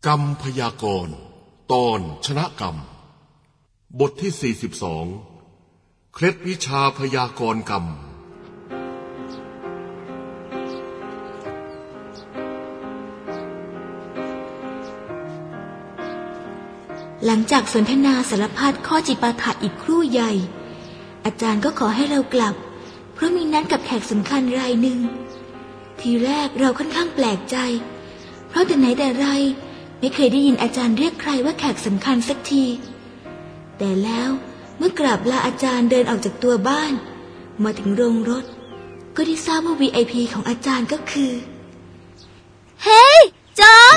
กรรมพยากรณ์ตอนชนะกรรมบทที่42เคล็ดวิชาพยากรณ์กรรมหลังจากสนทนาสารพัดข้อจิปาถะอีกครู่ใหญ่อาจารย์ก็ขอให้เรากลับเพราะมีนัดกับแขกสำคัญรายหนึ่งทีแรกเราค่อนข้างแปลกใจเพราะแต่ไหนแต่ไรไม่เคยได้ยินอาจารย์เรียกใครว่าแขกสำคัญสักทีแต่แล้วเมื่อกราบลาอาจารย์เดินออกจากตัวบ้านมาถึงโรงรถก็ได้ทราบว่า VIP ของอาจารย์ก็คือเฮ้ยจ๊อก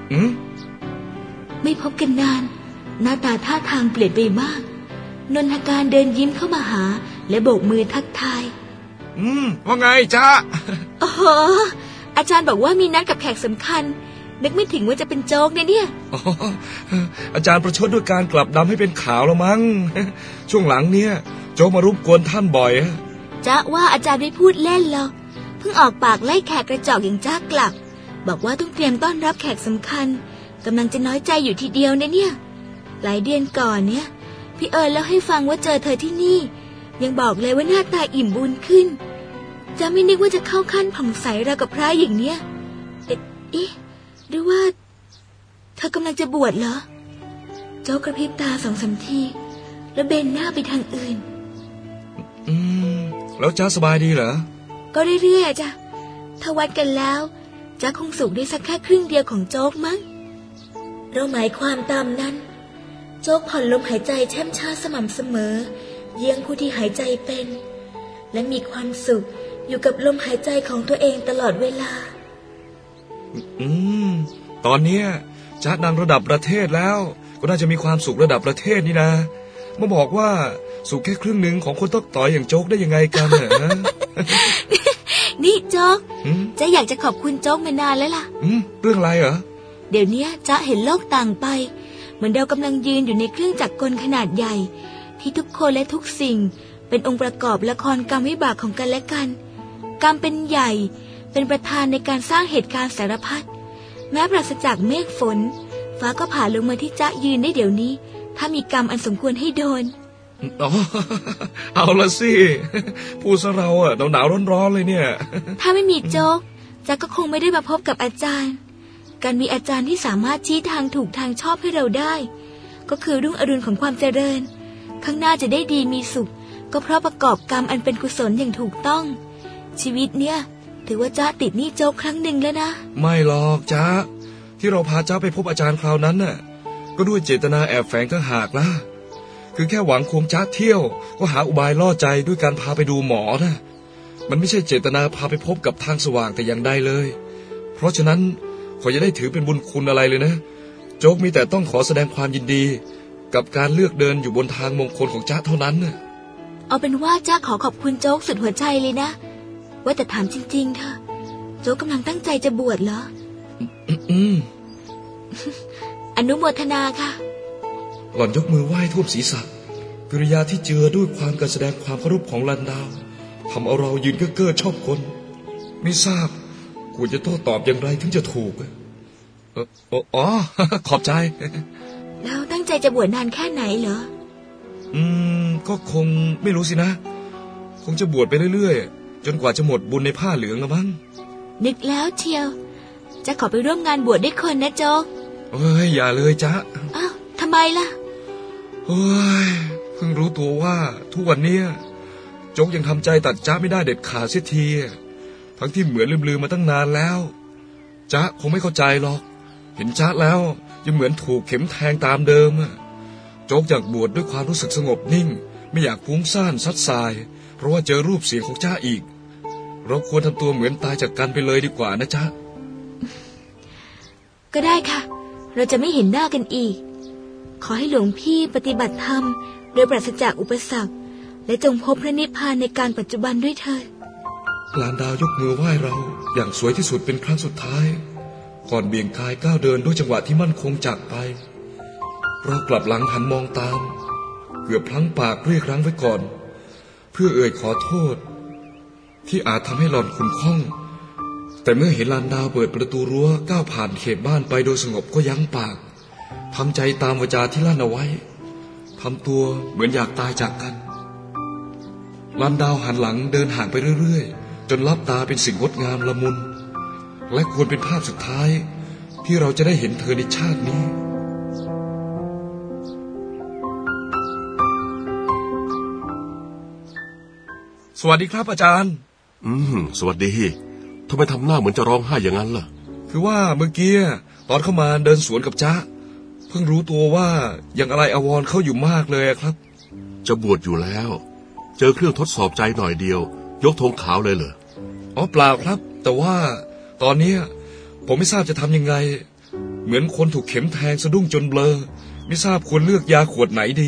ไม่พบกันนานหน้าตาท่าทางเปลี่ยนไปมากนนทการเดินยิ้มเข้ามาหาและโบกมือทักทายว่าไงจ๊ะโอ้โหอาจารย์บอกว่ามีนัดกับแขกสำคัญนึกไม่ถึงว่าจะเป็นโจ๊กเนี่ยอาจารย์ประชดด้วยการกลับดำให้เป็นขาวแล้วมั้งช่วงหลังเนี่ยโจ๊กมารบกวนท่านบ่อยจ๊ะว่าอาจารย์ไม่พูดเล่นหรอกเพิ่งออกปากไล่แขกกระจอกอย่างจ๊ะกลับบอกว่าต้องเตรียมต้อนรับแขกสำคัญกำลังจะน้อยใจอยู่ทีเดียวเนี่ยหลายเดือนก่อนเนี่ยพี่เอิญเล่าให้ฟังว่าเจอเธอที่นี่ยังบอกเลยว่าหน้าตาอิ่มบุญขึ้นจะไม่นึกว่าจะเข้าขั้นผ่องใสราวกับพระอย่างเนี้ยหรือว่าเธอกำลังจะบวชเหรอโจ๊กกระพริบตา2-3 ทีแล้วเบนหน้าไปทางอื่นแล้วจ๊ะสบายดีเหรอก็เรื่อยๆจ้ะถ้าวัดกันแล้วจ๊ะคงสุขได้สักแค่ครึ่งเดียวของโจ๊กมั้งเราหมายความตามนั้นโจ๊กผ่อนลมหายใจแช่มช้าสม่ำเสมอเยี่ยงผู้ที่หายใจเป็นและมีความสุขอยู่กับลมหายใจของตัวเองตลอดเวลาตอนนี้จ๊ะดังระดับประเทศแล้วก็น่าจะมีความสุขระดับประเทศนี่นะมาบอกว่าสุขแค่ครึ่งหนึ่งของคนต้องต่อยอย่างโจ๊กได้ยังไงกันเหรอนี่โจ๊กจ๊ะอยากจะขอบคุณโจ๊กมานานแล้วล่ะเรื่องอะไรเหรอเดี๋ยวนี้จ๊ะเห็นโลกต่างไปเหมือนเรากำลังยืนอยู่ในเครื่องจักรกลขนาดใหญ่ที่ทุกคนและทุกสิ่งเป็นองค์ประกอบละครกรรมวิบากของกันและกันกรรมเป็นใหญ่เป็นประธานในการสร้างเหตุการณ์สารพัดแม้ปราศจากเมฆฝนฟ้าก็ผ่าลงมาที่จ๊ะยืนได้เดี๋ยวนี้ถ้ามีกรรมอันสมควรให้โดนเอาละสิพูดซะเราหนาวร้อนเลยเนี่ยถ้าไม่มีโจ๊กจ๊ะก็คงไม่ได้มาพบกับอาจารย์การมีอาจารย์ที่สามารถชี้ทางถูกทางชอบให้เราได้ก็คือรุ่งอรุณของความเจริญข้างหน้าจะได้ดีมีสุขก็เพราะประกอบกรรมอันเป็นกุศลอย่างถูกต้องชีวิตเนี่ยถือว่าจ๊ะติดหนี้โจ๊กครั้งหนึ่งแล้วนะไม่หรอกจ๊ะที่เราพาจ๊ะไปพบอาจารย์คราวนั้นน่ะก็ด้วยเจตนาแอบแฝงต่างหากนะคือแค่หวังควงจ๊ะเที่ยวก็หาอุบายล่อใจด้วยการพาไปดูหมอนะมันไม่ใช่เจตนาพาไปพบกับทางสว่างแต่อย่างใดเลยเพราะฉะนั้นขออย่าได้ถือเป็นบุญคุณอะไรเลยนะโจ๊กมีแต่ต้องขอแสดงความยินดีกับการเลือกเดินอยู่บนทางมงคลของจ๊ะเท่านั้นน่ะเอาเป็นว่าจ๊ะขอบคุณโจ๊กสุดหัวใจเลยนะว่าแต่ถามจริงๆเถอะโจ๊กกำลังตั้งใจจะบวชเหรออนุโมทนาค่ะหล่อนยกมือไหว้ท่วมศีรษะกิริยาที่เจือด้วยความการแสดงความเคารพของลันดาวทำเอาเรายืนเก้อชอบคนไม่ทราบควรจะโต้ตอบอย่างไรถึงจะถูกขอบใจแล้วตั้งใจจะบวชนานแค่ไหนเหรอก็คงไม่รู้สินะคงจะบวชไปเรื่อยๆจนกว่าจะหมดบุญในผ้าเหลืองละมั้งนึกแล้วเชียวจะขอไปร่วมงานบวชด้วยคนนะโจ๊กอย่าเลยจ๊ะอ้าวทำไมล่ะเพิ่งรู้ตัวว่าทุกวันนี้โจ๊กยังทำใจตัดจ๊ะไม่ได้เด็ดขาดเสียทีทั้งที่เหมือนลืมมาตั้งนานแล้วจ๊ะคงไม่เข้าใจหรอกเห็นจ๊ะแล้วยังเหมือนถูกเข็มแทงตามเดิมโจ๊กอยากบวชด้วยความรู้สึกสงบนิ่งไม่อยากฟุ้งซ่านซัดสายเพราะว่าเจอรูปเสียงของจ๊ะอีกเราควรทำตัวเหมือนตายจากกันไปเลยดีกว่านะจ๊ะก็ได้ค่ะเราจะไม่เห็นหน้ากันอีกขอให้หลวงพี่ปฏิบัติธรรมโดยปราศจากอุปสรรคและจงพบพระนิพพานในการปัจจุบันด้วยเถิดลานดาวยกมือไหว้เราอย่างสวยที่สุดเป็นครั้งสุดท้ายก่อนเบี่ยงกายก้าวเดินด้วยจังหวะที่มั่นคงจากไปเรากลับหลังหันมองตามเกือบพลั้งปากเรียกรั้งไว้ก่อนเพื่อเอ่ยขอโทษที่อาจทำให้หล่อนขุ่นข้องแต่เมื่อเห็นลานดาวเปิดประตูรั้วก้าวผ่านเขตบ้านไปโดยสงบก็ยั้งปากทำใจตามวาจาที่ลั่นเอาไว้ทำตัวเหมือนอยากตายจากกันลานดาวหันหลังเดินห่างไปเรื่อยๆจนลับตาเป็นสิ่งงดงามละมุนและควรเป็นภาพสุดท้ายที่เราจะได้เห็นเธอในชาตินี้สวัสดีครับอาจารย์สวัสดีทำไมทำหน้าเหมือนจะร้องไห้อย่างนั้นล่ะคือว่าเมื่อกี้ตอนเข้ามาเดินสวนกับจ๊ะเพิ่งรู้ตัวว่ายังอะไรอาวรณ์เข้าอยู่มากเลยครับจะบวชอยู่แล้วเจอเครื่องทดสอบใจหน่อยเดียวยกธงขาวเลยเหรออ๋อเปล่าครับแต่ว่าตอนนี้ผมไม่ทราบจะทำยังไงเหมือนคนถูกเข็มแทงสะดุ้งจนเบลอไม่ทราบควรเลือกยาขวดไหนดี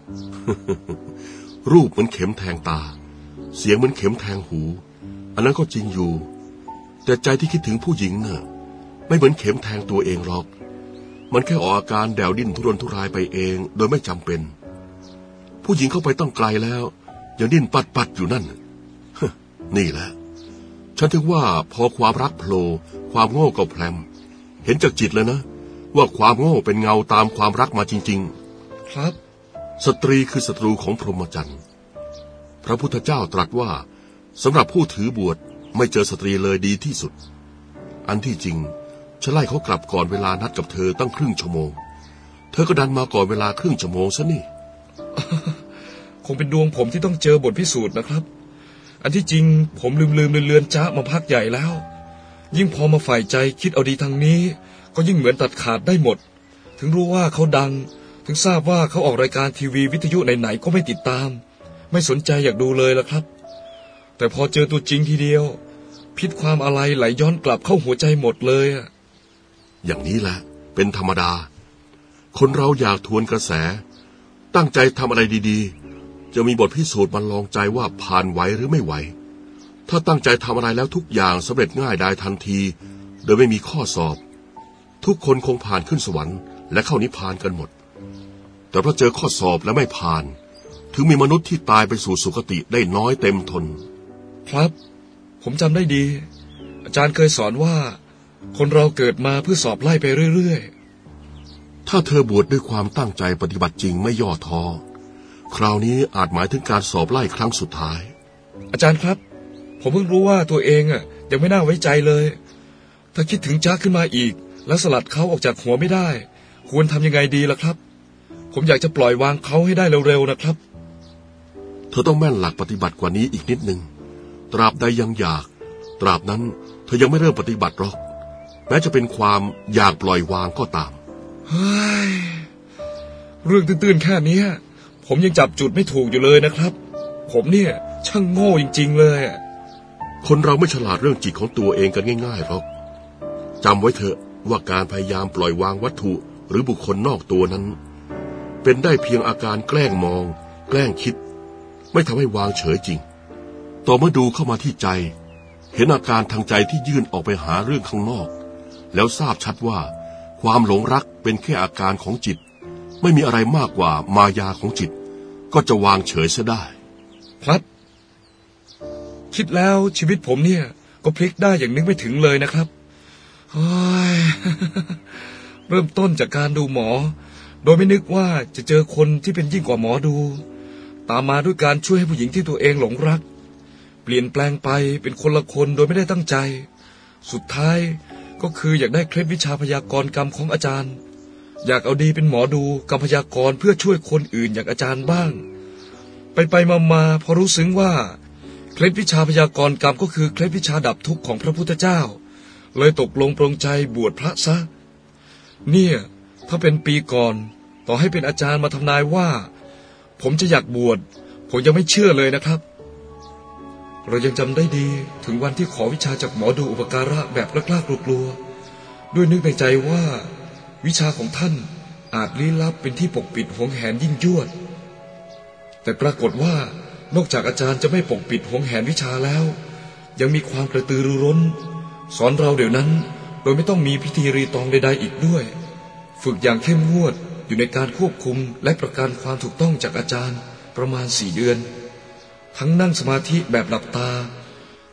รูปเหมือนเข็มแทงตาเสียงเหมือนเข็มแทงหูอันนั้นก็จริงอยู่แต่ใจที่คิดถึงผู้หญิงน่ะไม่เหมือนเข็มแทงตัวเองหรอกมันแค่ออกอาการแดวดิ้นทุรนทุรายไปเองโดยไม่จำเป็นผู้หญิงเข้าไปต้องไกลแล้วยังดิ้นปัดอยู่นั่น นี่แหละฉันถึงว่าพอความรักโผล่ความโง่ก็แพรมเห็นจากจิตเลยนะว่าความโง่เป็นเงาตามความรักมาจริงๆครับสตรีคือศัตรูของพรหมจรรย์พระพุทธเจ้าตรัสว่าสำหรับผู้ถือบวชไม่เจอสตรีเลยดีที่สุดอันที่จริงฉันไล่เขากลับก่อนเวลานัดกับเธอตั้งครึ่งชั่วโมงเธอก็ดันมาก่อนเวลาครึ่งชั่วโมงซะนี่คงเป็นดวงผมที่ต้องเจอบทพิสูจน์นะครับอันที่จริงผมลืมเลือนจ้ามาพักใหญ่แล้วยิ่งพอมาฝ่ายใจคิดเอาดีทางนี้ก็ยิ่งเหมือนตัดขาดได้หมดถึงรู้ว่าเขาดังถึงทราบว่าเขาออกรายการทีวีวิทยุไหนๆก็ไม่ติดตามไม่สนใจอยากดูเลยล่ะครับแต่พอเจอตัวจริงทีเดียวพิษความอะไรไหลย้อนกลับเข้าหัวใจหมดเลยอย่างนี้แหละเป็นธรรมดาคนเราอยากทวนกระแสตั้งใจทำอะไรดีๆจะมีบทพิสูจน์มันลองใจว่าผ่านไหวหรือไม่ไหวถ้าตั้งใจทำอะไรแล้วทุกอย่างสำเร็จง่ายได้ทันทีโดยไม่มีข้อสอบทุกคนคงผ่านขึ้นสวรรค์และเข้านิพพานกันหมดแต่พอเจอข้อสอบและไม่ผ่านถึงมีมนุษย์ที่ตายไปสู่สุคติได้น้อยเต็มทนครับผมจำได้ดีอาจารย์เคยสอนว่าคนเราเกิดมาเพื่อสอบไล่ไปเรื่อยๆถ้าเธอบวชด้วยความตั้งใจปฏิบัติจริงไม่ย่อท้อคราวนี้อาจหมายถึงการสอบไล่ครั้งสุดท้ายอาจารย์ครับผมเพิ่งรู้ว่าตัวเองยังไม่น่าไว้ใจเลยถ้าคิดถึงจ๊ะขึ้นมาอีกแล้วสลัดเขาออกจากหัวไม่ได้ควรทำยังไงดีล่ะครับผมอยากจะปล่อยวางเขาให้ได้เร็วๆนะครับเธอต้องแม่นหลักปฏิบัติกว่านี้อีกนิดนึงตราบใดยังอยากตราบนั้นเธอยังไม่เริ่มปฏิบัติหรอกแม้จะเป็นความอยากปล่อยวางก็ตามเฮ้ยเรื่องตื้นๆแค่นี้ผมยังจับจุดไม่ถูกอยู่เลยนะครับผมเนี่ยช่างโง่จริงๆเลยคนเราไม่ฉลาดเรื่องจิตของตัวเองกันง่ายๆหรอกจำไว้เถอะว่าการพยายามปล่อยวางวัตถุหรือบุคคลนอกตัวนั้นเป็นได้เพียงอาการแกล้งมองแกล้งคิดไม่ทำให้วางเฉยจริงต่อเมื่อดูเข้ามาที่ใจเห็นอาการทางใจที่ยื่นออกไปหาเรื่องข้างนอกแล้วทราบชัดว่าความหลงรักเป็นแค่อาการของจิตไม่มีอะไรมากกว่ามายาของจิตก็จะวางเฉยเสียได้ครับคิดแล้วชีวิตผมเนี่ยก็พลิกได้อย่างนึกไม่ถึงเลยนะครับโอ้ย เริ่มต้นจากการดูหมอโดยไม่นึกว่าจะเจอคนที่เป็นยิ่งกว่าหมอดูตามมาด้วยการช่วยให้ผู้หญิงที่ตัวเองหลงรักเปลี่ยนแปลงไปเป็นคนละคนโดยไม่ได้ตั้งใจสุดท้ายก็คืออยากได้เคล็ดวิชาพยากรณ์กรรมของอาจารย์อยากเอาดีเป็นหมอดูกรรมพยากรณ์เพื่อช่วยคนอื่นอย่างอาจารย์บ้างไปมาพอรู้ซึ้งว่าเคล็ดวิชาพยากรณ์กรรมก็คือเคล็ดวิชาดับทุกข์ของพระพุทธเจ้าเลยตกลงปรงใจบวชพระซะเนี่ยถ้าเป็นปีก่อนต่อให้เป็นอาจารย์มาทำนายว่าผมจะอยากบวชผมยังไม่เชื่อเลยนะครับเรายังจำได้ดีถึงวันที่ขอวิชาจากหมอดูอุปการะแบบกล้ากลัวๆด้วยนึกในใจว่าวิชาของท่านอาจลี้ลับเป็นที่ปกปิดหวงแหนยิ่งยวดแต่ปรากฏว่านอกจากอาจารย์จะไม่ปกปิดหวงแหนวิชาแล้วยังมีความกระตือรือร้นสอนเราเดี๋ยวนั้นโดยไม่ต้องมีพิธีรีตองใดๆอีกด้วยฝึกอย่างเข้มงวดอยู่ในการควบคุมและประกันความถูกต้องจากอาจารย์ประมาณ4 เดือนทั้งนั่งสมาธิแบบหลับตาท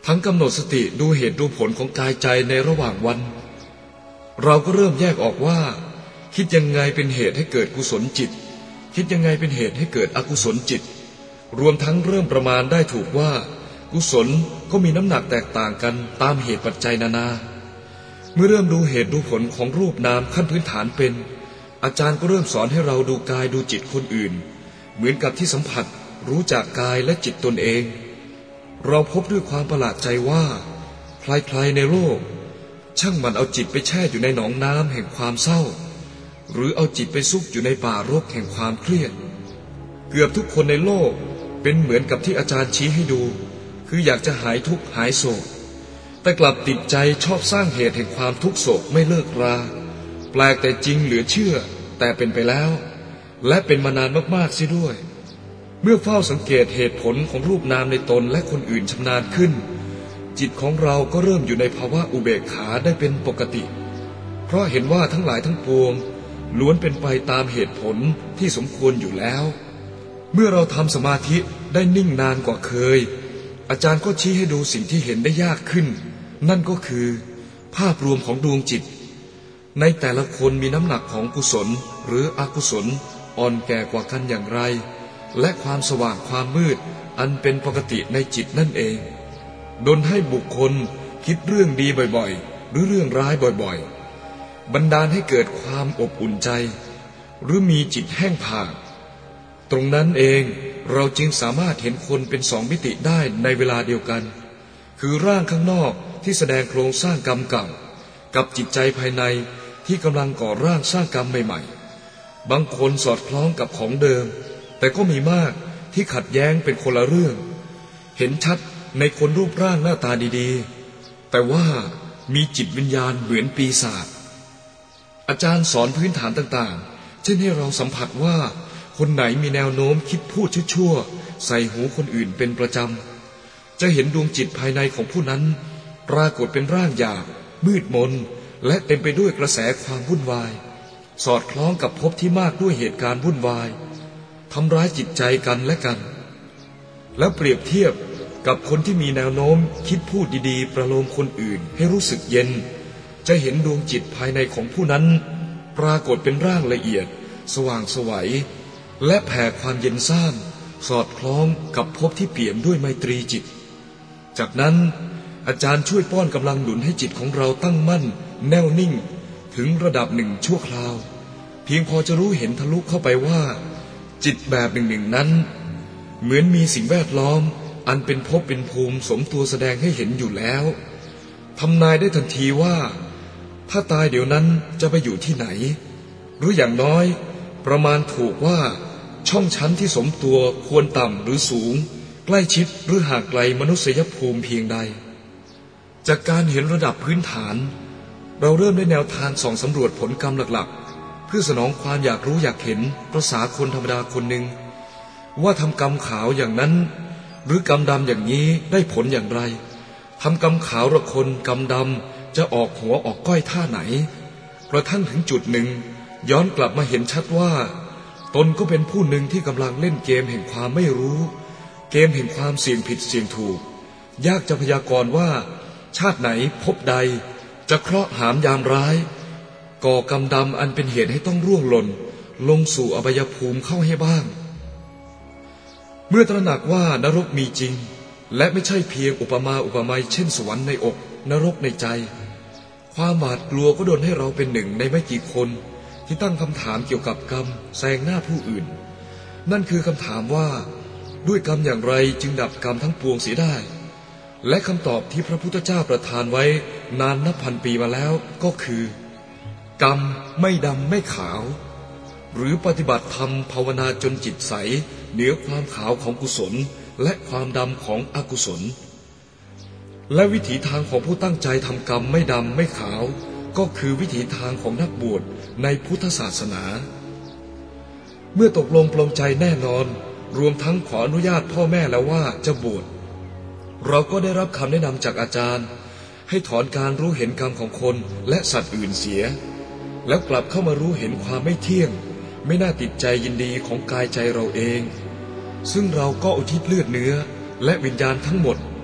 ทั้งกำหนดสติดูเหตุดูผลของกายใจในระหว่างวันเราก็เริ่มแยกออกว่าคิดยังไงเป็นเหตุให้เกิดกุศลจิตคิดยังไงเป็นเหตุให้เกิดอกุศลจิตรวมทั้งเริ่มประมาณได้ถูกว่ากุศลก็มีน้ำหนักแตกต่างกันตามเหตุปัจจัยนานาเมื่อเริ่มดูเหตุดูผลของรูปนามขั้นพื้นฐานเป็นอาจารย์ก็เริ่มสอนให้เราดูกายดูจิตคนอื่นเหมือนกับที่สัมผัสรู้จักกายและจิตตนเองเราพบด้วยความประหลาดใจว่าใครๆในโลกช่างมันเอาจิตไปแช่อยู่ในหนองน้ำแห่งความเศร้าหรือเอาจิตไปซุกอยู่ในป่ารกแห่งความเครียดเกือบทุกคนในโลกเป็นเหมือนกับที่อาจารย์ชี้ให้ดูคืออยากจะหายทุกข์หายโศกแต่กลับติดใจชอบสร้างเหตุแห่งความทุกข์โศกไม่เลิกราแปลกแต่จริงเหลือเชื่อแต่เป็นไปแล้วและเป็นมานานมากๆเสียด้วยเมื่อเฝ้าสังเกตเหตุผลของรูปนามในตนและคนอื่นชำนาญขึ้นจิตของเราก็เริ่มอยู่ในภาวะอุเบกขาได้เป็นปกติเพราะเห็นว่าทั้งหลายทั้งปวงล้วนเป็นไปตามเหตุผลที่สมควรอยู่แล้วเมื่อเราทำสมาธิได้นิ่งนานกว่าเคยอาจารย์ก็ชี้ให้ดูสิ่งที่เห็นได้ยากขึ้นนั่นก็คือภาพรวมของดวงจิตในแต่ละคนมีน้ำหนักของกุศลหรืออกุศลอ่อนแก่กว่ากันอย่างไรและความสว่างความมืดอันเป็นปกติในจิตนั่นเองดลให้บุคคลคิดเรื่องดีบ่อยๆหรือเรื่องร้ายบ่อยๆบันดาลให้เกิดความอบอุ่นใจหรือมีจิตแห้งผากตรงนั้นเองเราจึงสามารถเห็นคนเป็นสองมิติได้ในเวลาเดียวกันคือร่างข้างนอกที่แสดงโครงสร้างกรรมเก่ากับจิตใจภายในที่กำลังก่อร่างสร้างกรรมใหม่ๆบางคนสอดคล้องกับของเดิมแต่ก็มีมากที่ขัดแย้งเป็นคนละเรื่องเห็นชัดในคนรูปร่างหน้าตาดีๆแต่ว่ามีจิตวิญญาณเหมือนปีศาจอาจารย์สอนพื้นฐานต่างๆเช่นให้เราสัมผัสว่าคนไหนมีแนวโน้มคิดพูดชั่วๆใส่หูคนอื่นเป็นประจำจะเห็นดวงจิตภายในของผู้นั้นปรากฏเป็นร่างหยาบมืดมนและเต็มไปด้วยกระแสความวุ่นวายสอดคล้องกับภพที่มากด้วยเหตุการณ์วุ่นวายทำร้ายจิตใจกันและกันแล้วเปรียบเทียบกับคนที่มีแนวโน้มคิดพูดดีๆประโลมคนอื่นให้รู้สึกเย็นจะเห็นดวงจิตภายในของผู้นั้นปรากฏเป็นร่างละเอียดสว่างไสวและแผ่ความเย็นซ่านสอดคล้องกับภพที่เปี่ยมด้วยไมตรีจิตจากนั้นอาจารย์ช่วยป้อนกำลังหนุนให้จิตของเราตั้งมั่นแน่วนิ่งถึงระดับหนึ่งชั่วคราวเพียงพอจะรู้เห็นทะลุเข้าไปว่าจิตแบบหนึ่งนั้นเหมือนมีสิ่งแวดล้อมอันเป็นภพเป็นภูมิสมตัวแสดงให้เห็นอยู่แล้วทำนายได้ทันทีว่าถ้าตายเดี๋ยวนั้นจะไปอยู่ที่ไหนหรืออย่างน้อยประมาณถูกว่าช่องชั้นที่สมตัวควรต่ำหรือสูงใกล้ชิดหรือห่างไกลมนุษยภูมิเพียงใดจากการเห็นระดับพื้นฐานเราเริ่มได้แนวทางส่องสำรวจผลกรรมหลักๆเพื่อสนองความอยากรู้อยากเห็นประสาคนธรรมดาคนหนึ่งว่าทำกรรมขาวอย่างนั้นหรือกรรมดำอย่างนี้ได้ผลอย่างไรทำกรรมขาวละคนกรรมดำจะออกหัวออกก้อยท่าไหนกระทั่งถึงจุดหนึ่งย้อนกลับมาเห็นชัดว่าตนก็เป็นผู้หนึ่งที่กำลังเล่นเกมแห่งความไม่รู้เกมแห่งความเสี่ยงผิดเสี่ยงถูกยากจะพยากรณ์ว่าชาติไหนพบใดจะเคราะห์หามยามร้ายก่อกรรมดำอันเป็นเหตุให้ต้องร่วงหล่นลงสู่อบายภูมิเข้าให้บ้างเมื่อตระหนักว่านรกมีจริงและไม่ใช่เพียงอุปมาอุปไมยเช่นสวรรค์ในอกนรกในใจความหวาดกลัวก็ดลให้เราเป็นหนึ่งในไม่กี่คนที่ตั้งคำถามเกี่ยวกับกรรมแซงหน้าผู้อื่นนั่นคือคำถามว่าด้วยกรรมอย่างไรจึงดับกรรมทั้งปวงเสียได้และคำตอบที่พระพุทธเจ้าประทานไว้นานนับพันปีมาแล้วก็คือกรรมไม่ดำไม่ขาวหรือปฏิบัติธรรมภาวนาจนจิตใสเหนือความขาวของกุศลและความดำของอกุศลและวิถีทางของผู้ตั้งใจทำกรรมไม่ดำไม่ขาวก็คือวิถีทางของนักบวชในพุทธศาสนาเมื่อตกลงปลงใจแน่นอนรวมทั้งขออนุญาตพ่อแม่แล้วว่าจะบวชเราก็ได้รับคำแนะนำจากอาจารย์ให้ถอนการรู้เห็นกรรมของคนและสัตว์อื่นเสียแล้วกลับเข้ามารู้เห็นความไม่เที่ยงไม่น่าติดใจยินดีของกายใจเราเองซึ่งเราก็อุทิศเลือดเนื้อและวิญญาณทั้งหมด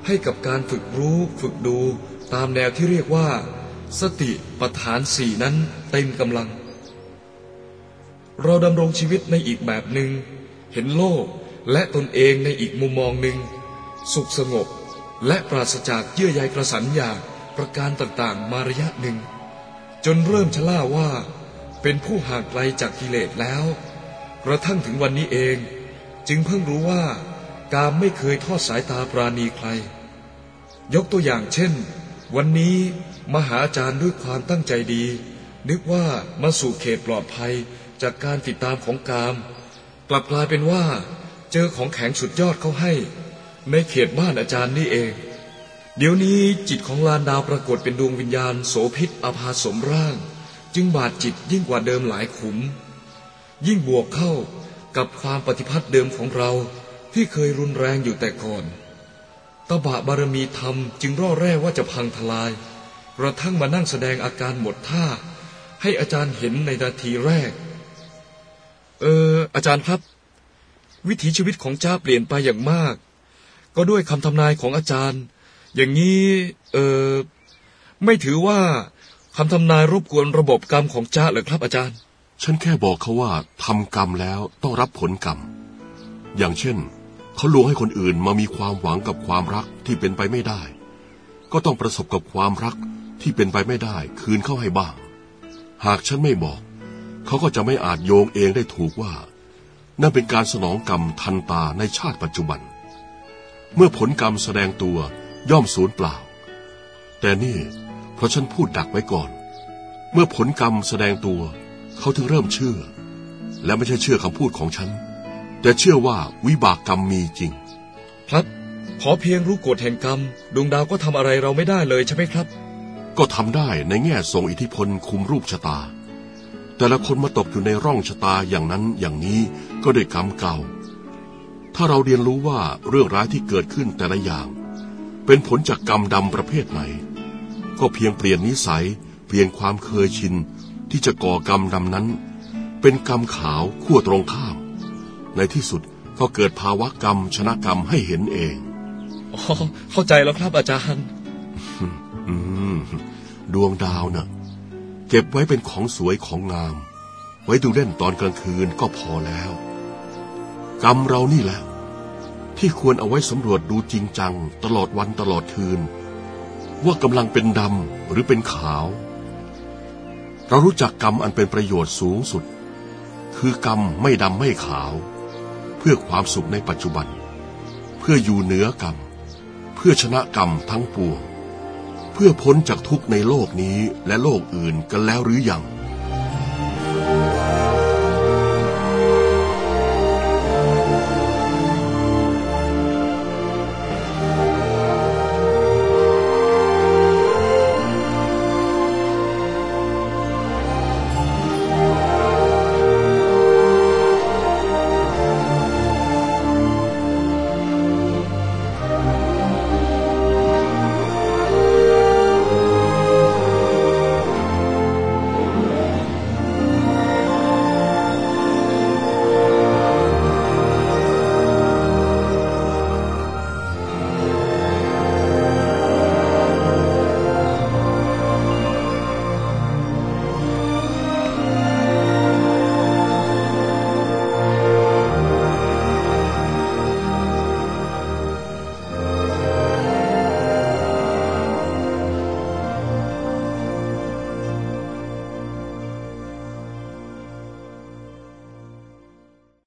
ให้กับการฝึกรู้ฝึกดูตามแนวที่เรียกว่าสติปัฏฐานสี่นั้นเต็มกำลังเราดำรงชีวิตในอีกแบบหนึ่งเห็นโลกและตนเองในอีกมุมมองหนึ่งสุขสงบและปราศจากเยื่อใยกระสันอยากประการต่างๆมาระยะหนึ่งจนเริ่มชะล่าว่าเป็นผู้ห่างไกลจากกิเลสแล้วกระทั่งถึงวันนี้เองจึงเพิ่งรู้ว่ากามไม่เคยทอดสายตาปราณีใครยกตัวอย่างเช่นวันนี้มาหาอาจารย์ด้วยความตั้งใจดีนึกว่ามาสู่เขตปลอดภัยจากการติดตามของกามกลับกลายเป็นว่าเจอของแข็งสุดยอดเขาให้ในเขตบ้านอาจารย์นี่เองเดี๋ยวนี้จิตของลานดาวปรากฏเป็นดวงวิญญาณโสภิตอาภาสมร่างจึงบาดจิตยิ่งกว่าเดิมหลายขุมยิ่งบวกเข้ากับความปฏิพัติเดิมของเราที่เคยรุนแรงอยู่แต่ก่อนตบะบารมีธรรมจึงร่อแร่ว่าจะพังทลายกระทั่งมานั่งแสดงอาการหมดท่าให้อาจารย์เห็นในนาทีแรกอาจารย์ครับวิถีชีวิตของจ้าเปลี่ยนไปอย่างมากก็ด้วยคำทำนายของอาจารย์อย่างนี้ไม่ถือว่าคำทำนายรบกวนระบบกรรมของจ้าเหรอครับอาจารย์ฉันแค่บอกเขาว่าทำกรรมแล้วต้องรับผลกรรมอย่างเช่นเขาลวงให้คนอื่นมามีความหวังกับความรักที่เป็นไปไม่ได้ก็ต้องประสบกับความรักที่เป็นไปไม่ได้คืนเข้าให้บ้างหากฉันไม่บอกเขาก็จะไม่อาจโยงเองได้ถูกว่านั่นเป็นการสนองกรรมทันตาในชาติปัจจุบันเมื่อผลกรรมแสดงตัวย่อมสูญเปล่าแต่นี่เพราะฉันพูดดักไว้ก่อนเมื่อผลกรรมแสดงตัวเขาถึงเริ่มเชื่อและไม่ใช่เชื่อคำพูดของฉันแต่เชื่อว่าวิบากกรรมมีจริงครับขอเพียงรู้กฎแห่งกรรมดวงดาวก็ทำอะไรเราไม่ได้เลยใช่ไหมครับก็ทำได้ในแง่ส่งอิทธิพลคุมรูปชะตาแต่ละคนมาตกอยู่ในร่องชะตาอย่างนั้นอย่างนี้ก็ด้วยกรรมเก่าถ้าเราเรียนรู้ว่าเรื่องร้ายที่เกิดขึ้นแต่ละอย่างเป็นผลจากกรรมดำประเภทไหนก็เพียงเปลี่ยนนิสัยเปลี่ยนความเคยชินที่จะก่อกรรมดำนั้นเป็นกรรมขาวขั้วตรงข้ามในที่สุดก็เกิดภาวะกรรมชนะกรรมให้เห็นเองเข้าใจแล้วครับอาจารย์ดวงดาวน่ะเก็บไว้เป็นของสวยของงามไว้ดูเล่นตอนกลางคืนก็พอแล้วกรรมเรานี่แหละที่ควรเอาไว้สำรวจดูจริงจังตลอดวันตลอดคืนว่ากำลังเป็นดำหรือเป็นขาวเรารู้จักกรรมอันเป็นประโยชน์สูงสุดคือกรรมไม่ดำไม่ขาวเพื่อความสุขในปัจจุบันเพื่ออยู่เหนือกรรมเพื่อชนะกรรมทั้งปวงเพื่อพ้นจากทุกข์ในโลกนี้และโลกอื่นกันแล้วหรือยัง